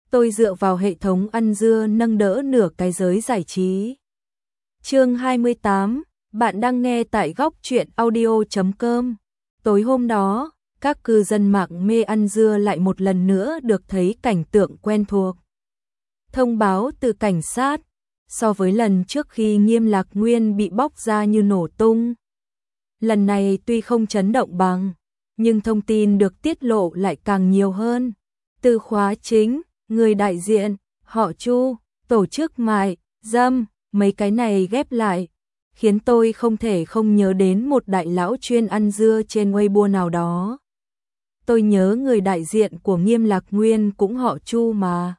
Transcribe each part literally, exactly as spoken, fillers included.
tôi dựa vào hệ thống ăn dưa nâng đỡ nửa cái giới giải trí. Chương hai mươi tám, bạn đang nghe tại góc truyện audio chấm com. Tối hôm đó, các cư dân mạng mê ăn dưa lại một lần nữa được thấy cảnh tượng quen thuộc. Thông báo từ cảnh sát, so với lần trước khi Nghiêm Lạc Nguyên bị bóc ra như nổ tung. Lần này tuy không chấn động bằng, nhưng thông tin được tiết lộ lại càng nhiều hơn. Từ khóa chính, người đại diện, họ Chu, tổ chức mại, dâm, mấy cái này ghép lại, khiến tôi không thể không nhớ đến một đại lão chuyên ăn dưa trên Weibo nào đó. Tôi nhớ người đại diện của Nghiêm Lạc Nguyên cũng họ Chu mà.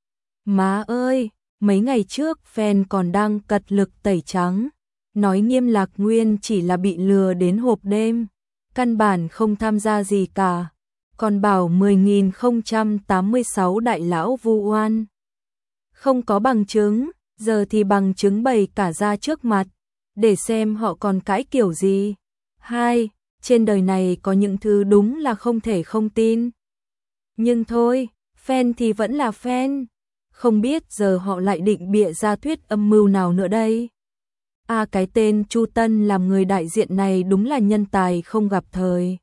Má ơi, mấy ngày trước fan còn đang cật lực tẩy trắng, nói Nghiêm Lạc Nguyên chỉ là bị lừa đến hộp đêm, căn bản không tham gia gì cả, còn bảo mười nghìn không trăm tám mươi sáu đại lão vu oan. Không có bằng chứng, giờ thì bằng chứng bày cả ra trước mặt, để xem họ còn cãi kiểu gì. Hai, trên đời này có những thứ đúng là không thể không tin. Nhưng thôi, fan thì vẫn là fan. Không biết giờ họ lại định bịa ra thuyết âm mưu nào nữa đây. À, cái tên Chu Tân làm người đại diện này đúng là nhân tài không gặp thời.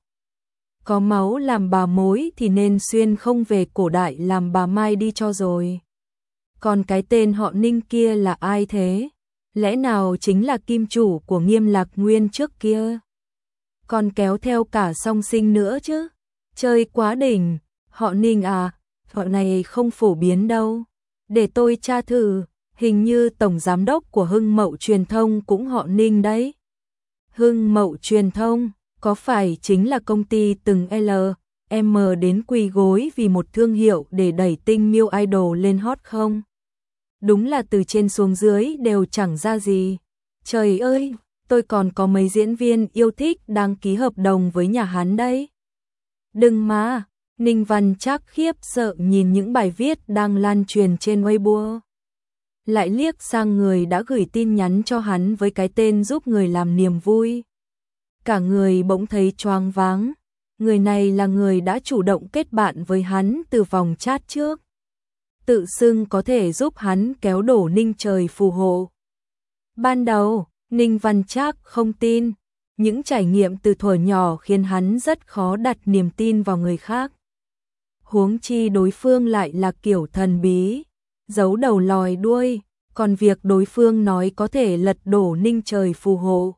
Có máu làm bà mối thì nên xuyên không về cổ đại làm bà Mai đi cho rồi. Còn cái tên họ Ninh kia là ai thế? Lẽ nào chính là kim chủ của Nghiêm Lạc Nguyên trước kia? Còn kéo theo cả song sinh nữa chứ? Chơi quá đỉnh, họ Ninh à, họ này không phổ biến đâu. Để tôi tra thử, hình như tổng giám đốc của Hưng Mậu Truyền thông cũng họ Ninh đấy. Hưng Mậu Truyền thông, có phải chính là công ty từng L, M đến quỳ gối vì một thương hiệu để đẩy tinh miêu idol lên hot không? Đúng là từ trên xuống dưới đều chẳng ra gì. Trời ơi, tôi còn có mấy diễn viên yêu thích đang ký hợp đồng với nhà hắn đấy. Đừng mà, Ninh Văn Trác khiếp sợ nhìn những bài viết đang lan truyền trên Weibo. Lại liếc sang người đã gửi tin nhắn cho hắn với cái tên giúp người làm niềm vui. Cả người bỗng thấy choáng váng. Người này là người đã chủ động kết bạn với hắn từ vòng chat trước. Tự xưng có thể giúp hắn kéo đổ Ninh trời phù hộ. Ban đầu, Ninh Văn Trác không tin. Những trải nghiệm từ thuở nhỏ khiến hắn rất khó đặt niềm tin vào người khác. Huống chi đối phương lại là kiểu thần bí, giấu đầu lòi đuôi, còn việc đối phương nói có thể lật đổ Ninh trời phù hộ.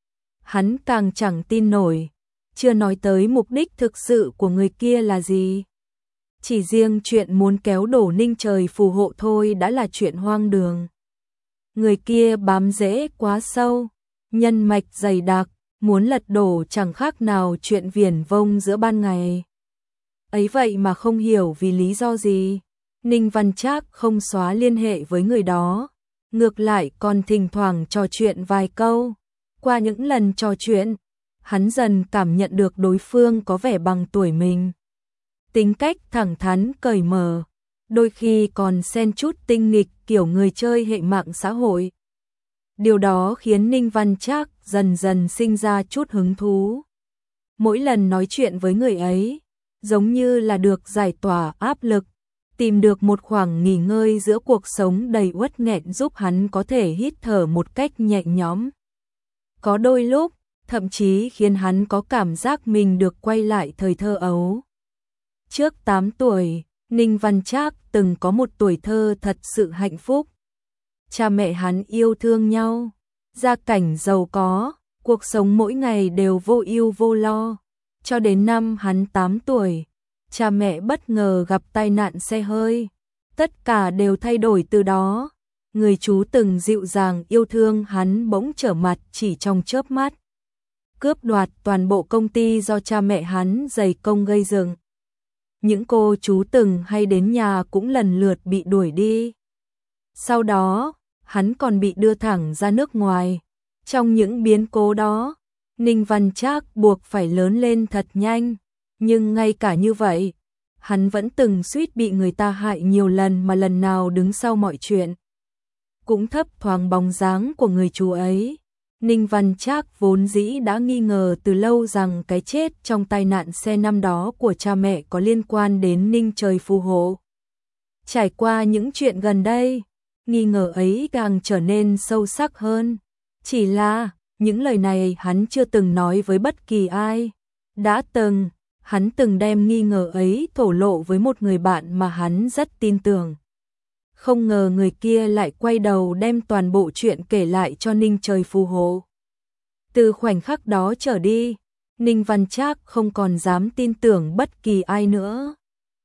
Hắn càng chẳng tin nổi, chưa nói tới mục đích thực sự của người kia là gì. Chỉ riêng chuyện muốn kéo đổ Ninh trời phù hộ thôi đã là chuyện hoang đường. Người kia bám rễ quá sâu, nhân mạch dày đặc, muốn lật đổ chẳng khác nào chuyện viển vông giữa ban ngày. Ấy vậy mà không hiểu vì lý do gì, Ninh Văn Trác không xóa liên hệ với người đó, ngược lại còn thỉnh thoảng trò chuyện vài câu. Qua những lần trò chuyện, hắn dần cảm nhận được đối phương có vẻ bằng tuổi mình. Tính cách thẳng thắn cởi mở, đôi khi còn xen chút tinh nghịch kiểu người chơi hệ mạng xã hội. Điều đó khiến Ninh Văn Trác dần dần sinh ra chút hứng thú. Mỗi lần nói chuyện với người ấy, giống như là được giải tỏa áp lực, tìm được một khoảng nghỉ ngơi giữa cuộc sống đầy uất nghẹn giúp hắn có thể hít thở một cách nhẹ nhõm. Có đôi lúc, thậm chí khiến hắn có cảm giác mình được quay lại thời thơ ấu. Trước tám tuổi, Ninh Văn Trác từng có một tuổi thơ thật sự hạnh phúc. Cha mẹ hắn yêu thương nhau, gia cảnh giàu có, cuộc sống mỗi ngày đều vô ưu vô lo. Cho đến năm hắn tám tuổi, cha mẹ bất ngờ gặp tai nạn xe hơi. Tất cả đều thay đổi từ đó. Người chú từng dịu dàng yêu thương hắn bỗng trở mặt chỉ trong chớp mắt. Cướp đoạt toàn bộ công ty do cha mẹ hắn dày công gây dựng. Những cô chú từng hay đến nhà cũng lần lượt bị đuổi đi. Sau đó, hắn còn bị đưa thẳng ra nước ngoài. Trong những biến cố đó, Ninh Văn Trác buộc phải lớn lên thật nhanh. Nhưng ngay cả như vậy, hắn vẫn từng suýt bị người ta hại nhiều lần mà lần nào đứng sau mọi chuyện. Cũng thấp thoáng bóng dáng của người chú ấy. Ninh Văn Trác vốn dĩ đã nghi ngờ từ lâu rằng cái chết trong tai nạn xe năm đó của cha mẹ có liên quan đến Ninh trời phù hộ. Trải qua những chuyện gần đây, nghi ngờ ấy càng trở nên sâu sắc hơn. Chỉ là, những lời này hắn chưa từng nói với bất kỳ ai. Đã từng, hắn từng đem nghi ngờ ấy thổ lộ với một người bạn mà hắn rất tin tưởng. Không ngờ người kia lại quay đầu đem toàn bộ chuyện kể lại cho Ninh Trời phù hộ. Từ khoảnh khắc đó trở đi, Ninh Văn Trác không còn dám tin tưởng bất kỳ ai nữa.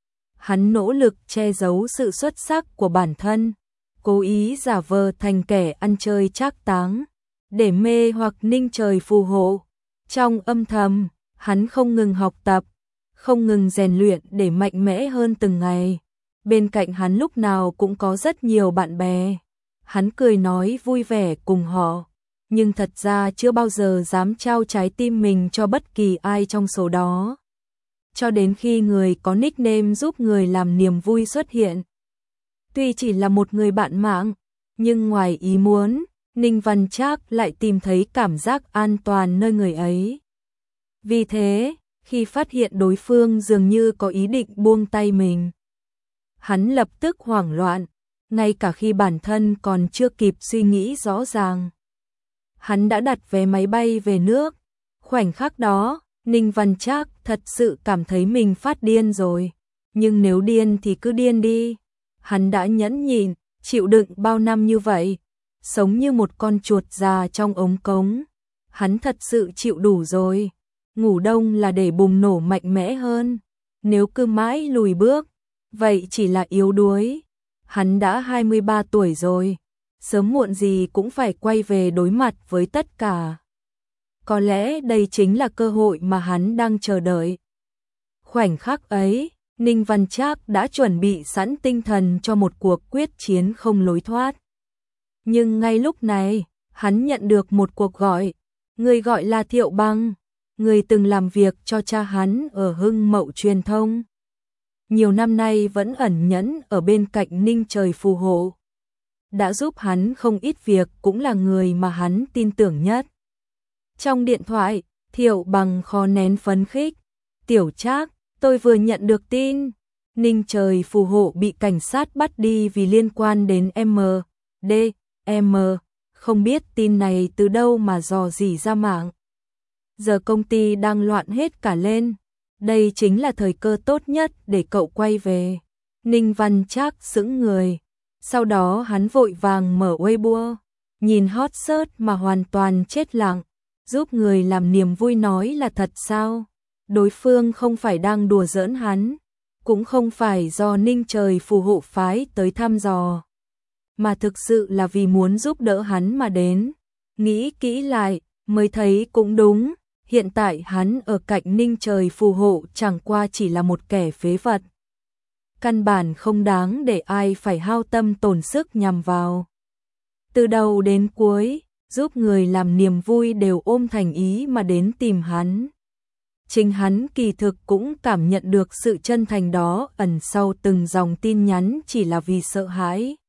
Hắn nỗ lực che giấu sự xuất sắc của bản thân, cố ý giả vờ thành kẻ ăn chơi trác táng, để mê hoặc Ninh Trời phù hộ. Trong âm thầm, hắn không ngừng học tập, không ngừng rèn luyện để mạnh mẽ hơn từng ngày. Bên cạnh hắn lúc nào cũng có rất nhiều bạn bè. Hắn cười nói vui vẻ cùng họ, nhưng thật ra chưa bao giờ dám trao trái tim mình cho bất kỳ ai trong số đó. Cho đến khi người có nickname giúp người làm niềm vui xuất hiện. Tuy chỉ là một người bạn mạng, nhưng ngoài ý muốn, Ninh Văn Trác lại tìm thấy cảm giác an toàn nơi người ấy. Vì thế, khi phát hiện đối phương dường như có ý định buông tay mình, hắn lập tức hoảng loạn, ngay cả khi bản thân còn chưa kịp suy nghĩ rõ ràng. Hắn đã đặt vé máy bay về nước. Khoảnh khắc đó, Ninh Văn Trác thật sự cảm thấy mình phát điên rồi. Nhưng nếu điên thì cứ điên đi. Hắn đã nhẫn nhịn, chịu đựng bao năm như vậy, sống như một con chuột già trong ống cống. Hắn thật sự chịu đủ rồi. Ngủ đông là để bùng nổ mạnh mẽ hơn. Nếu cứ mãi lùi bước, vậy chỉ là yếu đuối. Hắn đã hai mươi ba tuổi rồi, sớm muộn gì cũng phải quay về đối mặt với tất cả. Có lẽ đây chính là cơ hội mà hắn đang chờ đợi. Khoảnh khắc ấy, Ninh Văn Trác đã chuẩn bị sẵn tinh thần cho một cuộc quyết chiến không lối thoát. Nhưng ngay lúc này, hắn nhận được một cuộc gọi. Người gọi là Thiệu Băng, người từng làm việc cho cha hắn ở Hưng Mậu Truyền thông. Nhiều năm nay vẫn ẩn nhẫn ở bên cạnh Ninh Trời phù hộ. Đã giúp hắn không ít việc, cũng là người mà hắn tin tưởng nhất. Trong điện thoại, Thiệu Bằng khó nén phấn khích. Tiểu Trác, tôi vừa nhận được tin. Ninh Trời phù hộ bị cảnh sát bắt đi vì liên quan đến em đê em. Không biết tin này từ đâu mà dò dỉ ra mạng. Giờ công ty đang loạn hết cả lên. Đây chính là thời cơ tốt nhất để cậu quay về. Ninh Văn Trác sững người. Sau đó hắn vội vàng mở Weibo, nhìn hot search mà hoàn toàn chết lặng. Giúp người làm niềm vui nói là thật sao? Đối phương không phải đang đùa giỡn hắn, cũng không phải do Ninh Trời phù hộ phái tới thăm dò, mà thực sự là vì muốn giúp đỡ hắn mà đến. Nghĩ kỹ lại, mới thấy cũng đúng. Hiện tại hắn ở cạnh Ninh Trời phù hộ chẳng qua chỉ là một kẻ phế vật. Căn bản không đáng để ai phải hao tâm tổn sức nhằm vào. Từ đầu đến cuối, giúp người làm niềm vui đều ôm thành ý mà đến tìm hắn. Chính hắn kỳ thực cũng cảm nhận được sự chân thành đó ẩn sau từng dòng tin nhắn, chỉ là vì sợ hãi,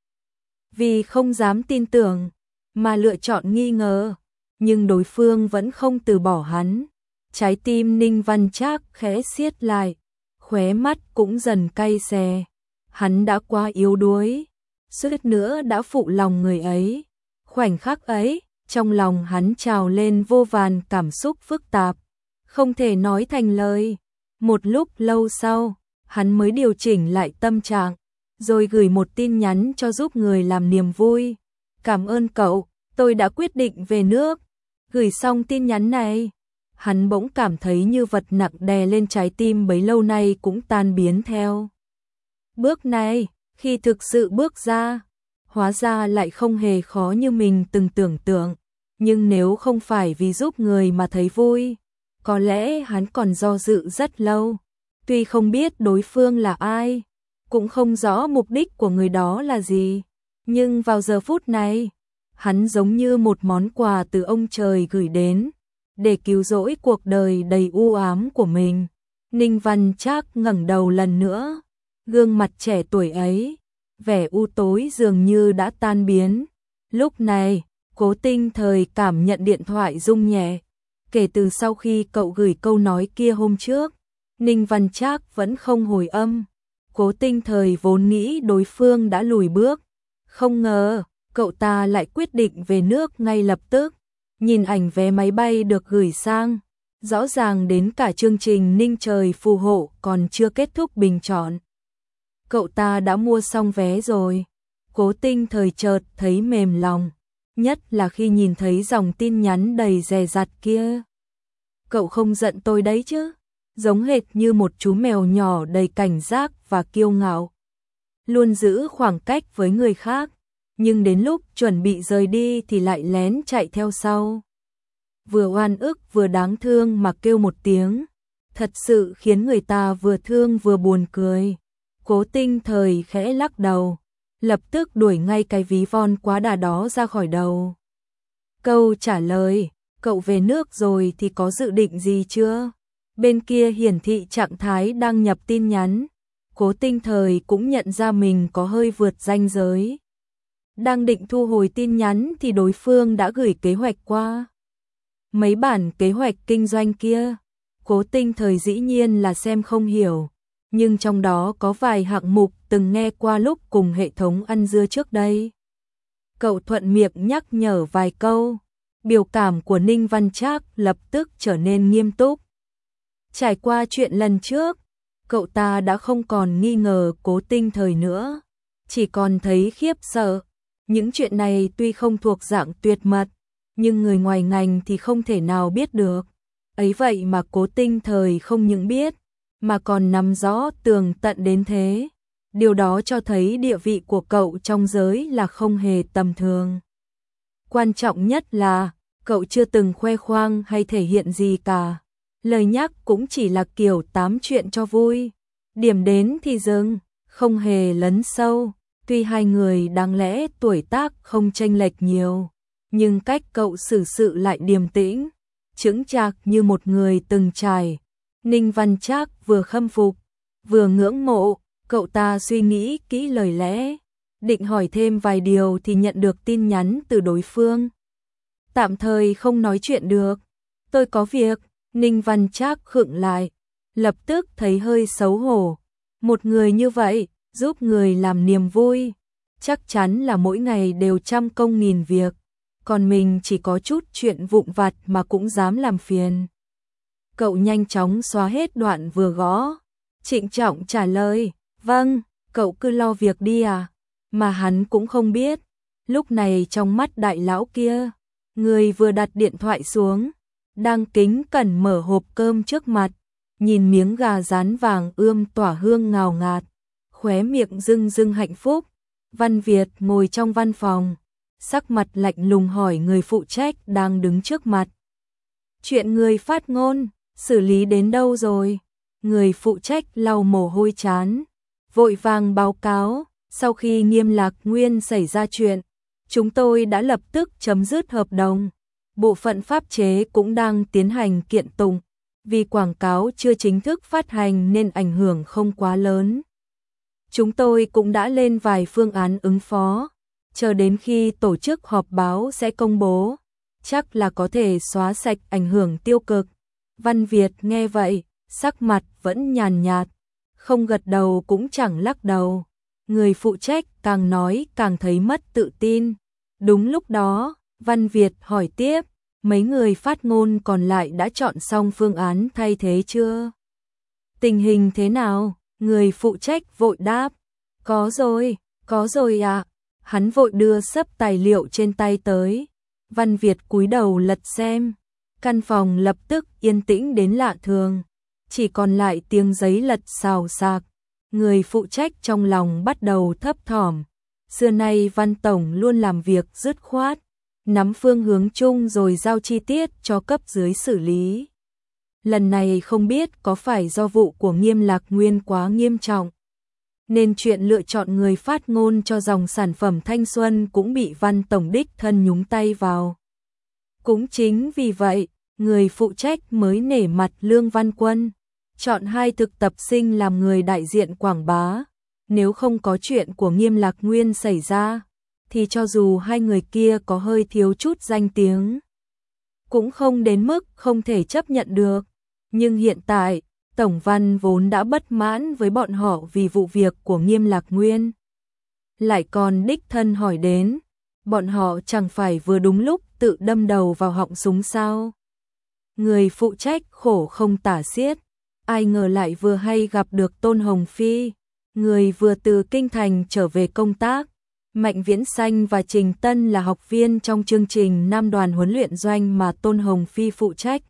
vì không dám tin tưởng, mà lựa chọn nghi ngờ. Nhưng đối phương vẫn không từ bỏ hắn. Trái tim Ninh Văn Trác khẽ siết lại, khóe mắt cũng dần cay xè. Hắn đã quá yếu đuối, suýt nữa đã phụ lòng người ấy. Khoảnh khắc ấy, trong lòng hắn trào lên vô vàn cảm xúc phức tạp, không thể nói thành lời. Một lúc lâu sau, hắn mới điều chỉnh lại tâm trạng, rồi gửi một tin nhắn cho giúp người làm niềm vui. Cảm ơn cậu, tôi đã quyết định về nước. Gửi xong tin nhắn này, hắn bỗng cảm thấy như vật nặng đè lên trái tim bấy lâu nay cũng tan biến theo. Bước này, khi thực sự bước ra, hóa ra lại không hề khó như mình từng tưởng tượng. Nhưng nếu không phải vì giúp người mà thấy vui, có lẽ hắn còn do dự rất lâu. Tuy không biết đối phương là ai, cũng không rõ mục đích của người đó là gì, nhưng vào giờ phút này, hắn giống như một món quà từ ông trời gửi đến, để cứu rỗi cuộc đời đầy u ám của mình. Ninh Văn Trác ngẩng đầu lần nữa, gương mặt trẻ tuổi ấy, vẻ u tối dường như đã tan biến. Lúc này, Cố Tinh Thời cảm nhận điện thoại rung nhẹ. Kể từ sau khi cậu gửi câu nói kia hôm trước, Ninh Văn Trác vẫn không hồi âm. Cố Tinh Thời vốn nghĩ đối phương đã lùi bước, không ngờ cậu ta lại quyết định về nước ngay lập tức. Nhìn ảnh vé máy bay được gửi sang, rõ ràng đến cả chương trình Ninh Trời phù hộ còn chưa kết thúc bình chọn. Cậu ta đã mua xong vé rồi. Cố Tinh Thời chợt thấy mềm lòng, nhất là khi nhìn thấy dòng tin nhắn đầy dè dặt kia. Cậu không giận tôi đấy chứ? Giống hệt như một chú mèo nhỏ đầy cảnh giác và kiêu ngạo, luôn giữ khoảng cách với người khác, nhưng đến lúc chuẩn bị rời đi thì lại lén chạy theo sau. Vừa oan ức vừa đáng thương mà kêu một tiếng, thật sự khiến người ta vừa thương vừa buồn cười. Cố Tinh Thời khẽ lắc đầu, lập tức đuổi ngay cái ví von quá đà đó ra khỏi đầu. Câu trả lời, cậu về nước rồi thì có dự định gì chưa? Bên kia hiển thị trạng thái đăng nhập tin nhắn. Cố Tinh Thời cũng nhận ra mình có hơi vượt ranh giới. Đang định thu hồi tin nhắn thì đối phương đã gửi kế hoạch qua. Mấy bản kế hoạch kinh doanh kia, Cố Tinh Thời dĩ nhiên là xem không hiểu, nhưng trong đó có vài hạng mục từng nghe qua lúc cùng hệ thống ăn dưa trước đây. Cậu thuận miệng nhắc nhở vài câu, biểu cảm của Ninh Văn Trác lập tức trở nên nghiêm túc. Trải qua chuyện lần trước, cậu ta đã không còn nghi ngờ Cố Tinh Thời nữa, chỉ còn thấy khiếp sợ. Những chuyện này tuy không thuộc dạng tuyệt mật, nhưng người ngoài ngành thì không thể nào biết được. Ấy vậy mà Cố Tinh Thời không những biết, mà còn nắm rõ tường tận đến thế. Điều đó cho thấy địa vị của cậu trong giới là không hề tầm thường. Quan trọng nhất là, cậu chưa từng khoe khoang hay thể hiện gì cả. Lời nhắc cũng chỉ là kiểu tám chuyện cho vui. Điểm đến thì dừng, không hề lấn sâu. Tuy hai người đáng lẽ tuổi tác không chênh lệch nhiều, nhưng cách cậu xử sự lại điềm tĩnh, chững chạc như một người từng trải. Ninh Văn Trác vừa khâm phục, vừa ngưỡng mộ. Cậu ta suy nghĩ kỹ lời lẽ, định hỏi thêm vài điều thì nhận được tin nhắn từ đối phương. Tạm thời không nói chuyện được, tôi có việc. Ninh Văn Trác khựng lại, lập tức thấy hơi xấu hổ. Một người như vậy, giúp người làm niềm vui, chắc chắn là mỗi ngày đều trăm công nghìn việc, còn mình chỉ có chút chuyện vụn vặt mà cũng dám làm phiền. Cậu nhanh chóng xóa hết đoạn vừa gõ, trịnh trọng trả lời, vâng, cậu cứ lo việc đi à. Mà hắn cũng không biết, lúc này trong mắt đại lão kia, người vừa đặt điện thoại xuống, đang kính cẩn mở hộp cơm trước mặt, nhìn miếng gà rán vàng ươm tỏa hương ngào ngạt, khóe miệng rưng rưng hạnh phúc. Văn Việt ngồi trong văn phòng, sắc mặt lạnh lùng hỏi người phụ trách đang đứng trước mặt. Chuyện người phát ngôn, xử lý đến đâu rồi? Người phụ trách lau mồ hôi trán, vội vàng báo cáo, sau khi Nghiêm Lạc Nguyên xảy ra chuyện, chúng tôi đã lập tức chấm dứt hợp đồng. Bộ phận pháp chế cũng đang tiến hành kiện tụng, vì quảng cáo chưa chính thức phát hành nên ảnh hưởng không quá lớn. Chúng tôi cũng đã lên vài phương án ứng phó, chờ đến khi tổ chức họp báo sẽ công bố, chắc là có thể xóa sạch ảnh hưởng tiêu cực. Văn Việt nghe vậy, sắc mặt vẫn nhàn nhạt, không gật đầu cũng chẳng lắc đầu. Người phụ trách càng nói càng thấy mất tự tin. Đúng lúc đó, Văn Việt hỏi tiếp, mấy người phát ngôn còn lại đã chọn xong phương án thay thế chưa? Tình hình thế nào? Người phụ trách vội đáp, có rồi, có rồi ạ. À. Hắn vội đưa sấp tài liệu trên tay tới. Văn Việt cúi đầu lật xem, căn phòng lập tức yên tĩnh đến lạ thường, chỉ còn lại tiếng giấy lật xào xạc. Người phụ trách trong lòng bắt đầu thấp thỏm. Xưa nay Văn Tổng luôn làm việc dứt khoát, nắm phương hướng chung rồi giao chi tiết cho cấp dưới xử lý. Lần này không biết có phải do vụ của Nghiêm Lạc Nguyên quá nghiêm trọng, nên chuyện lựa chọn người phát ngôn cho dòng sản phẩm thanh xuân cũng bị Văn Tổng đích thân nhúng tay vào. Cũng chính vì vậy, người phụ trách mới nể mặt Lương Văn Quân, chọn hai thực tập sinh làm người đại diện quảng bá. Nếu không có chuyện của Nghiêm Lạc Nguyên xảy ra, thì cho dù hai người kia có hơi thiếu chút danh tiếng, cũng không đến mức không thể chấp nhận được. Nhưng hiện tại, Tổng Văn vốn đã bất mãn với bọn họ vì vụ việc của Nghiêm Lạc Nguyên. Lại còn đích thân hỏi đến, bọn họ chẳng phải vừa đúng lúc tự đâm đầu vào họng súng sao. Người phụ trách khổ không tả xiết, ai ngờ lại vừa hay gặp được Tôn Hồng Phi, người vừa từ Kinh Thành trở về công tác. Mạnh Viễn Xanh và Trình Tân là học viên trong chương trình Nam đoàn huấn luyện doanh mà Tôn Hồng Phi phụ trách.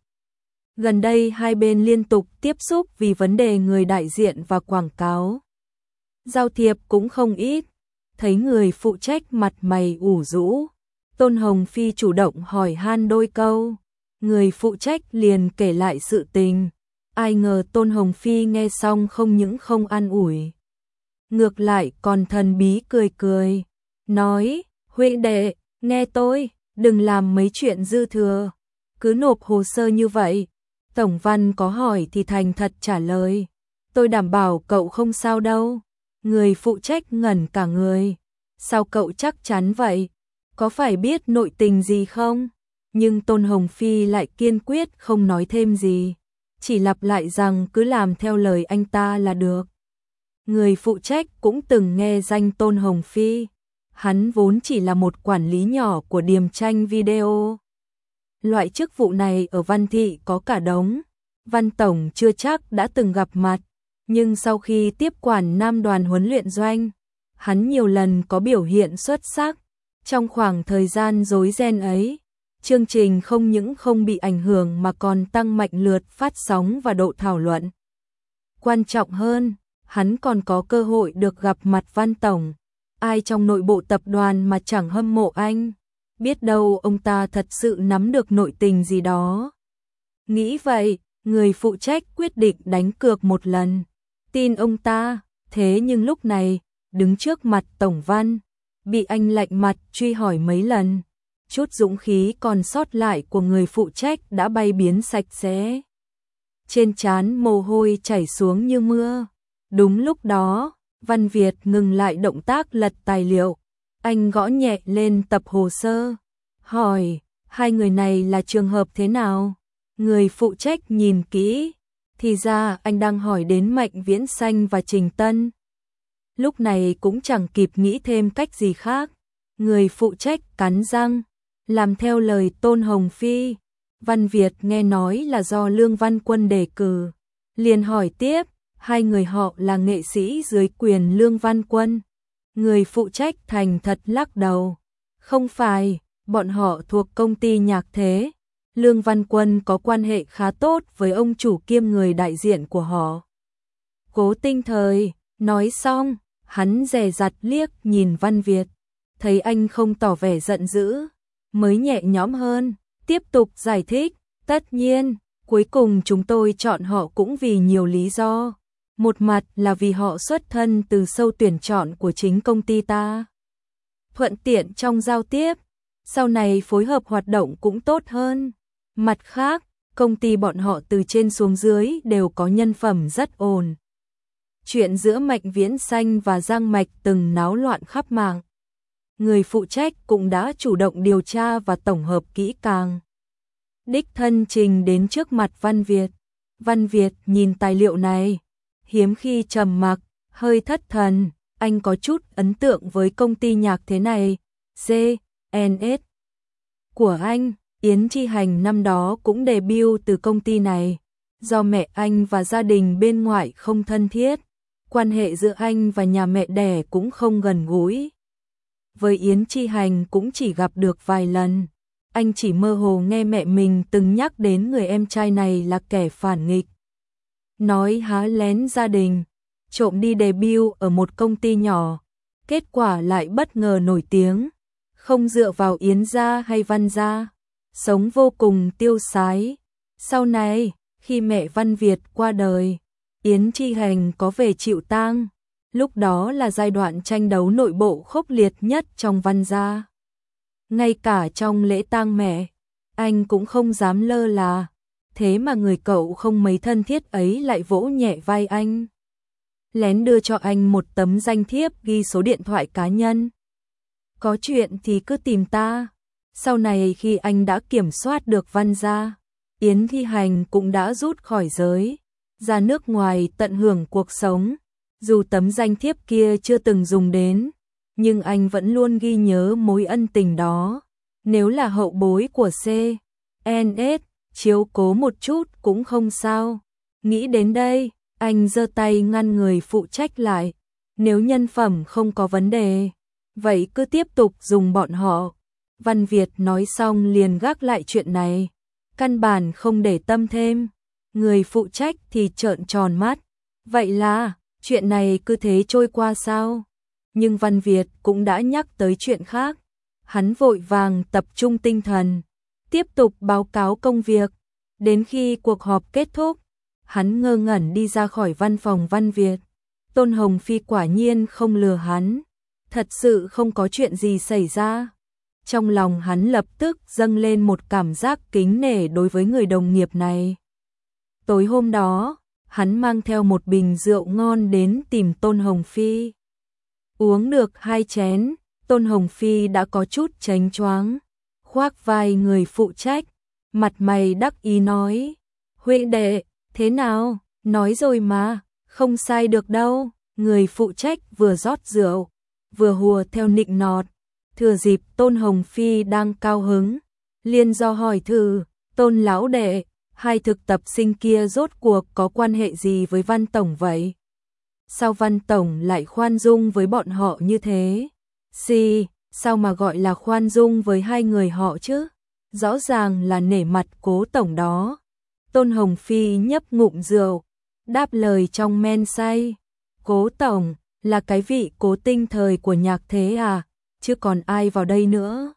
Gần đây hai bên liên tục tiếp xúc vì vấn đề người đại diện và quảng cáo. Giao thiệp cũng không ít, thấy người phụ trách mặt mày ủ rũ, Tôn Hồng Phi chủ động hỏi han đôi câu, người phụ trách liền kể lại sự tình. Ai ngờ Tôn Hồng Phi nghe xong không những không an ủi, ngược lại còn thần bí cười cười, nói, huynh đệ, nghe tôi, đừng làm mấy chuyện dư thừa, cứ nộp hồ sơ như vậy. Tổng Văn có hỏi thì thành thật trả lời, tôi đảm bảo cậu không sao đâu. Người phụ trách ngẩn cả người, sao cậu chắc chắn vậy, có phải biết nội tình gì không? Nhưng Tôn Hồng Phi lại kiên quyết không nói thêm gì, chỉ lặp lại rằng cứ làm theo lời anh ta là được. Người phụ trách cũng từng nghe danh Tôn Hồng Phi, hắn vốn chỉ là một quản lý nhỏ của Điềm Tranh Video. Loại chức vụ này ở Văn Thị có cả đống, Văn Tổng chưa chắc đã từng gặp mặt, nhưng sau khi tiếp quản Nam đoàn huấn luyện doanh, hắn nhiều lần có biểu hiện xuất sắc. Trong khoảng thời gian rối ren ấy, chương trình không những không bị ảnh hưởng mà còn tăng mạnh lượt phát sóng và độ thảo luận. Quan trọng hơn, hắn còn có cơ hội được gặp mặt Văn Tổng, ai trong nội bộ tập đoàn mà chẳng hâm mộ anh, biết đâu ông ta thật sự nắm được nội tình gì đó. Nghĩ vậy, người phụ trách quyết định đánh cược một lần, tin ông ta, thế nhưng lúc này, đứng trước mặt Tổng Văn, bị anh lạnh mặt truy hỏi mấy lần, chút dũng khí còn sót lại của người phụ trách đã bay biến sạch sẽ. Trên trán mồ hôi chảy xuống như mưa. Đúng lúc đó, Văn Việt ngừng lại động tác lật tài liệu, anh gõ nhẹ lên tập hồ sơ, hỏi, hai người này là trường hợp thế nào? Người phụ trách nhìn kỹ, thì ra anh đang hỏi đến Mạnh Viễn Xanh và Trình Tân. Lúc này cũng chẳng kịp nghĩ thêm cách gì khác, người phụ trách cắn răng, làm theo lời Tôn Hồng Phi. Văn Việt nghe nói là do Lương Văn Quân đề cử, liền hỏi tiếp, hai người họ là nghệ sĩ dưới quyền Lương Văn Quân. Người phụ trách thành thật lắc đầu, không phải, bọn họ thuộc công ty nhạc thế. Lương Văn Quân có quan hệ khá tốt với ông chủ kiêm người đại diện của họ. Cố Tinh Thời, nói xong, hắn dè dặt liếc nhìn Văn Việt, thấy anh không tỏ vẻ giận dữ, mới nhẹ nhõm hơn, tiếp tục giải thích, tất nhiên, cuối cùng chúng tôi chọn họ cũng vì nhiều lý do. Một mặt là vì họ xuất thân từ sâu tuyển chọn của chính công ty ta, thuận tiện trong giao tiếp, sau này phối hợp hoạt động cũng tốt hơn. Mặt khác, công ty bọn họ từ trên xuống dưới đều có nhân phẩm rất ổn. Chuyện giữa Mạnh Viễn Xanh và Giang Mạch từng náo loạn khắp mạng. Người phụ trách cũng đã chủ động điều tra và tổng hợp kỹ càng. Đích thân trình đến trước mặt Văn Việt. Văn Việt nhìn tài liệu này, hiếm khi trầm mặc, hơi thất thần, anh có chút ấn tượng với công ty nhạc thế này, giê en ét của anh. Yến Chi Hành năm đó cũng debut từ công ty này, do mẹ anh và gia đình bên ngoại không thân thiết, quan hệ giữa anh và nhà mẹ đẻ cũng không gần gũi. Với Yến Chi Hành cũng chỉ gặp được vài lần, anh chỉ mơ hồ nghe mẹ mình từng nhắc đến người em trai này là kẻ phản nghịch. Nói há lén gia đình, trộm đi debut ở một công ty nhỏ, kết quả lại bất ngờ nổi tiếng, không dựa vào Yến gia hay Văn gia, sống vô cùng tiêu sái. Sau này, khi mẹ Văn Việt qua đời, Yến Chi Hành có về chịu tang, lúc đó là giai đoạn tranh đấu nội bộ khốc liệt nhất trong Văn gia. Ngay cả trong lễ tang mẹ, anh cũng không dám lơ là, thế mà người cậu không mấy thân thiết ấy lại vỗ nhẹ vai anh, lén đưa cho anh một tấm danh thiếp ghi số điện thoại cá nhân. Có chuyện thì cứ tìm ta. Sau này khi anh đã kiểm soát được Văn gia, Yến Chi Hành cũng đã rút khỏi giới. ra nước ngoài tận hưởng cuộc sống. Dù tấm danh thiếp kia chưa từng dùng đến, nhưng anh vẫn luôn ghi nhớ mối ân tình đó. Nếu là hậu bối của C N S, chiếu cố một chút cũng không sao. Nghĩ đến đây, anh giơ tay ngăn người phụ trách lại. Nếu nhân phẩm không có vấn đề, vậy cứ tiếp tục dùng bọn họ. Văn Việt nói xong liền gác lại chuyện này, căn bản không để tâm thêm. Người phụ trách thì trợn tròn mắt. Vậy là, chuyện này cứ thế trôi qua sao? Nhưng Văn Việt cũng đã nhắc tới chuyện khác. Hắn vội vàng tập trung tinh thần, tiếp tục báo cáo công việc. Đến khi cuộc họp kết thúc, hắn ngơ ngẩn đi ra khỏi văn phòng Văn Việt. Tôn Hồng Phi quả nhiên không lừa hắn, thật sự không có chuyện gì xảy ra. Trong lòng hắn lập tức dâng lên một cảm giác kính nể đối với người đồng nghiệp này. Tối hôm đó, hắn mang theo một bình rượu ngon đến tìm Tôn Hồng Phi. Uống được hai chén, Tôn Hồng Phi đã có chút chánh choáng, khoác vai người phụ trách, mặt mày đắc ý nói: "Huynh đệ, thế nào, nói rồi mà, không sai được đâu." Người phụ trách vừa rót rượu, vừa hùa theo nịnh nọt. Thừa dịp Tôn Hồng Phi đang cao hứng, liền do hỏi thử: "Tôn lão đệ, hai thực tập sinh kia rốt cuộc có quan hệ gì với Văn tổng vậy? Sao Văn tổng lại khoan dung với bọn họ như thế?" "Xì, sao mà gọi là khoan dung với hai người họ chứ? Rõ ràng là nể mặt Cố tổng đó." Tôn Hồng Phi nhấp ngụm rượu, đáp lời trong men say: "Cố tổng là cái vị Cố Tinh thời của nhạc thế à, chứ còn ai vào đây nữa."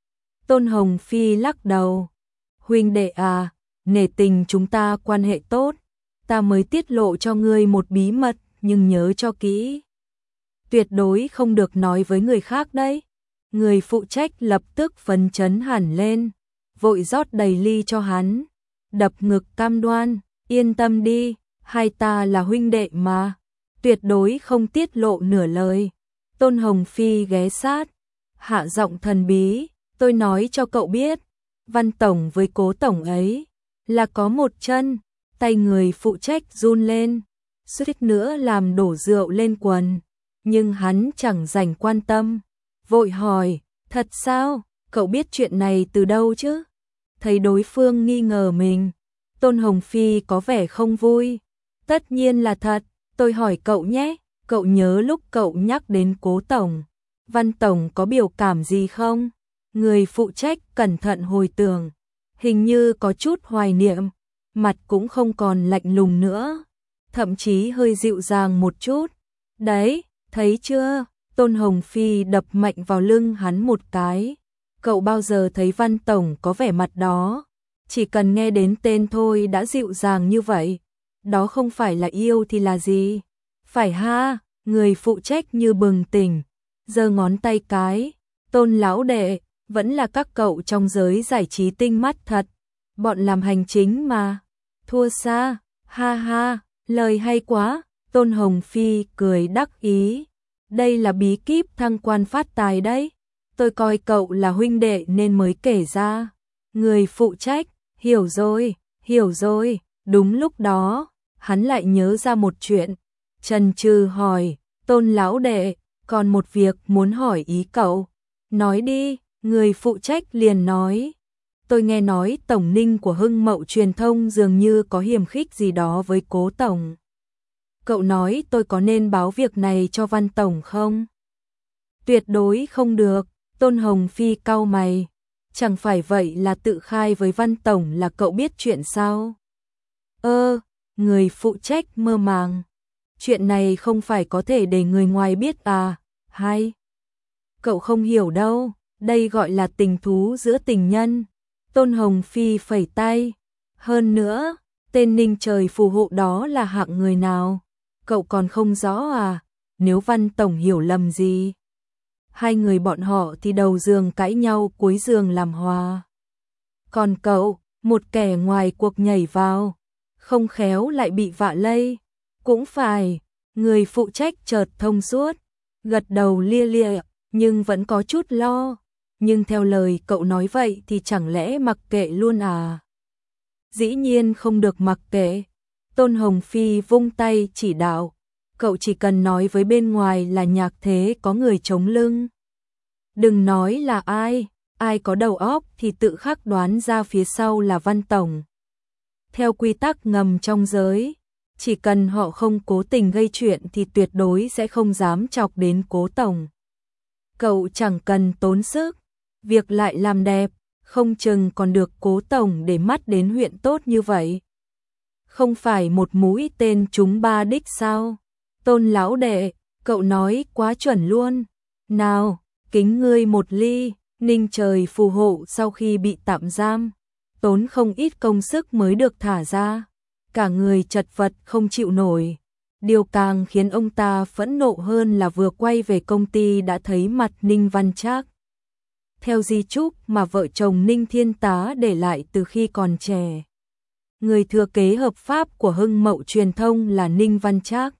Tôn Hồng Phi lắc đầu: "Huynh đệ à, nể tình chúng ta quan hệ tốt, ta mới tiết lộ cho ngươi một bí mật, nhưng nhớ cho kỹ, tuyệt đối không được nói với người khác đấy." Người phụ trách lập tức phấn chấn hẳn lên, vội rót đầy ly cho hắn, đập ngực cam đoan: "Yên tâm đi, hai ta là huynh đệ mà, tuyệt đối không tiết lộ nửa lời." Tôn Hồng Phi ghé sát, hạ giọng thần bí: "Tôi nói cho cậu biết, Văn tổng với Cố tổng ấy là có một chân." Tay người phụ trách run lên, suýt nữa làm đổ rượu lên quần, nhưng hắn chẳng rảnh quan tâm, vội hỏi: "Thật sao? Cậu biết chuyện này từ đâu chứ?" Thấy đối phương nghi ngờ mình, Tôn Hồng Phi có vẻ không vui: "Tất nhiên là thật, tôi hỏi cậu nhé, cậu nhớ lúc cậu nhắc đến Cố tổng, Văn tổng có biểu cảm gì không?" Người phụ trách cẩn thận hồi tưởng, hình như có chút hoài niệm, mặt cũng không còn lạnh lùng nữa, thậm chí hơi dịu dàng một chút. "Đấy, thấy chưa?" Tôn Hồng Phi đập mạnh vào lưng hắn một cái: "Cậu bao giờ thấy Văn tổng có vẻ mặt đó? Chỉ cần nghe đến tên thôi đã dịu dàng như vậy, đó không phải là yêu thì là gì?" "Phải ha." Người phụ trách như bừng tỉnh, giơ ngón tay cái: "Tôn lão đệ, vẫn là các cậu trong giới giải trí tinh mắt thật, bọn làm hành chính mà, thua xa." "Ha ha, lời hay quá." Tôn Hồng Phi cười đắc ý: "Đây là bí kíp thăng quan phát tài đấy, tôi coi cậu là huynh đệ nên mới kể ra." Người phụ trách: "Hiểu rồi, hiểu rồi." Đúng lúc đó, hắn lại nhớ ra một chuyện, chần chừ hỏi: "Tôn lão đệ, còn một việc muốn hỏi ý cậu." "Nói đi." Người phụ trách liền nói: "Tôi nghe nói tổng ninh của Hưng Mậu Truyền thông dường như có hiềm khích gì đó với Cố tổng. Cậu nói tôi có nên báo việc này cho Văn tổng không?" "Tuyệt đối không được." Tôn Hồng Phi cau mày: "Chẳng phải vậy là tự khai với Văn tổng là cậu biết chuyện sao?" "Ơ." Người phụ trách mơ màng: "Chuyện này không phải có thể để người ngoài biết à?" "Hay, cậu không hiểu đâu, đây gọi là tình thú giữa tình nhân." Tôn Hồng Phi phẩy tay: "Hơn nữa, tên Ninh trời phù hộ đó là hạng người nào, cậu còn không rõ à? Nếu Văn tổng hiểu lầm gì, hai người bọn họ thì đầu giường cãi nhau cuối giường làm hòa. Còn cậu, một kẻ ngoài cuộc nhảy vào, không khéo lại bị vạ lây." "Cũng phải." Người phụ trách chợt thông suốt, gật đầu lia lịa, nhưng vẫn có chút lo: "Nhưng theo lời cậu nói vậy thì chẳng lẽ mặc kệ luôn à?" "Dĩ nhiên không được mặc kệ." Tôn Hồng Phi vung tay chỉ đạo, cậu chỉ cần nói với bên ngoài là Nhạc Thế có người chống lưng. Đừng nói là ai, ai có đầu óc thì tự khắc đoán ra phía sau là Văn Tổng. Theo quy tắc ngầm trong giới, chỉ cần họ không cố tình gây chuyện thì tuyệt đối sẽ không dám chọc đến Cố Tổng. Cậu chẳng cần tốn sức, việc lại làm đẹp, không chừng còn được Cố Tổng để mắt đến huyện tốt như vậy. Không phải một mũi tên trúng ba đích sao? Tôn lão đệ, cậu nói quá chuẩn luôn. Nào, kính ngươi một ly. Ninh Trời phù hộ sau khi bị tạm giam, tốn không ít công sức mới được thả ra. Cả người chật vật không chịu nổi. Điều càng khiến ông ta phẫn nộ hơn là vừa quay về công ty đã thấy mặt Ninh Văn Trác. Theo di chúc mà vợ chồng Ninh Thiên Tá để lại từ khi còn trẻ. Người thừa kế hợp pháp của Hưng Mậu Truyền thông là Ninh Văn Trác.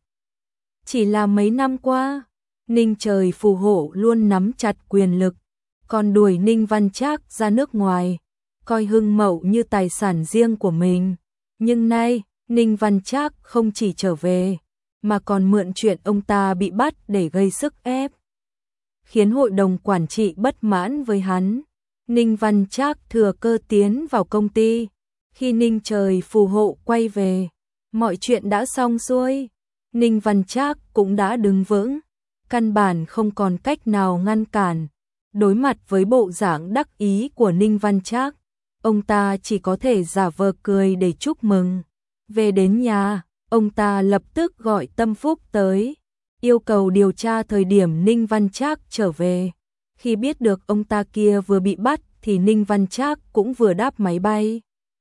Chỉ là mấy năm qua, Ninh Trời phù hộ luôn nắm chặt quyền lực, còn đuổi Ninh Văn Trác ra nước ngoài, coi Hưng Mậu như tài sản riêng của mình. Nhưng nay, Ninh Văn Trác không chỉ trở về, mà còn mượn chuyện ông ta bị bắt để gây sức ép, khiến hội đồng quản trị bất mãn với hắn. Ninh Văn Trác thừa cơ tiến vào công ty. Khi Ninh Trời phù hộ quay về, mọi chuyện đã xong xuôi. Ninh Văn Trác cũng đã đứng vững, căn bản không còn cách nào ngăn cản. Đối mặt với bộ dạng đắc ý của Ninh Văn Trác, ông ta chỉ có thể giả vờ cười để chúc mừng. Về đến nhà, ông ta lập tức gọi Tâm Phúc tới, yêu cầu điều tra thời điểm Ninh Văn Trác trở về. Khi biết được ông ta kia vừa bị bắt thì Ninh Văn Trác cũng vừa đáp máy bay.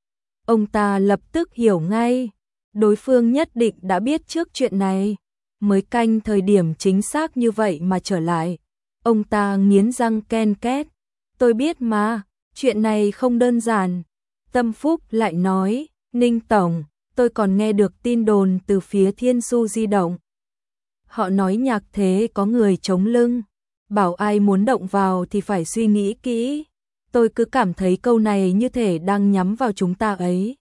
Ông ta lập tức hiểu ngay, đối phương nhất định đã biết trước chuyện này, mới canh thời điểm chính xác như vậy mà trở lại. Ông ta nghiến răng ken két, tôi biết mà, chuyện này không đơn giản. Tâm Phúc lại nói, Ninh Tổng, tôi còn nghe được tin đồn từ phía Thiên Su Di động. Họ nói Nhạc Thế có người chống lưng, bảo ai muốn động vào thì phải suy nghĩ kỹ. Tôi cứ cảm thấy câu này như thể đang nhắm vào chúng ta ấy.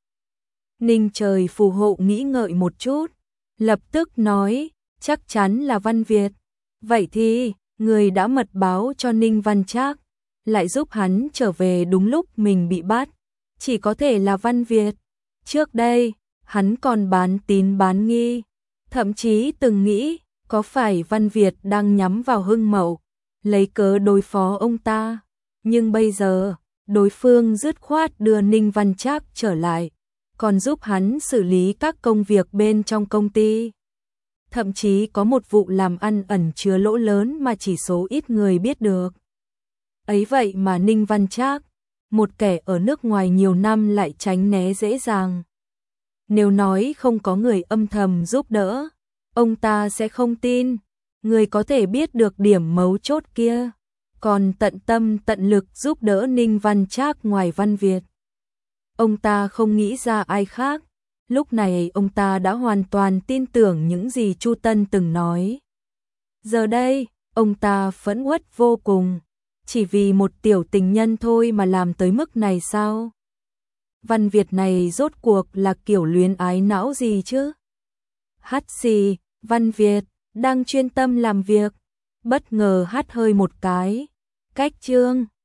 Ninh Trời phù hộ nghĩ ngợi một chút, lập tức nói, chắc chắn là Văn Việt. Vậy thì, người đã mật báo cho Ninh Văn Trác, lại giúp hắn trở về đúng lúc mình bị bắt, chỉ có thể là Văn Việt. Trước đây, hắn còn bán tín bán nghi, thậm chí từng nghĩ có phải Văn Việt đang nhắm vào Hưng Mậu, lấy cớ đối phó ông ta. Nhưng bây giờ, đối phương dứt khoát đưa Ninh Văn Trác trở lại, còn giúp hắn xử lý các công việc bên trong công ty. Thậm chí có một vụ làm ăn ẩn chứa lỗ lớn mà chỉ số ít người biết được. Ấy vậy mà Ninh Văn Trác, một kẻ ở nước ngoài nhiều năm lại tránh né dễ dàng. Nếu nói không có người âm thầm giúp đỡ, ông ta sẽ không tin, người có thể biết được điểm mấu chốt kia, còn tận tâm tận lực giúp đỡ Ninh Văn Trác ngoài Văn Việt. Ông ta không nghĩ ra ai khác, lúc này ông ta đã hoàn toàn tin tưởng những gì Chu Tân từng nói. Giờ đây, ông ta phẫn uất vô cùng, chỉ vì một tiểu tình nhân thôi mà làm tới mức này sao? Văn Việt này rốt cuộc là kiểu luyến ái não gì chứ? Hắt xì, Văn Việt, đang chuyên tâm làm việc, bất ngờ hắt hơi một cái. Cách chương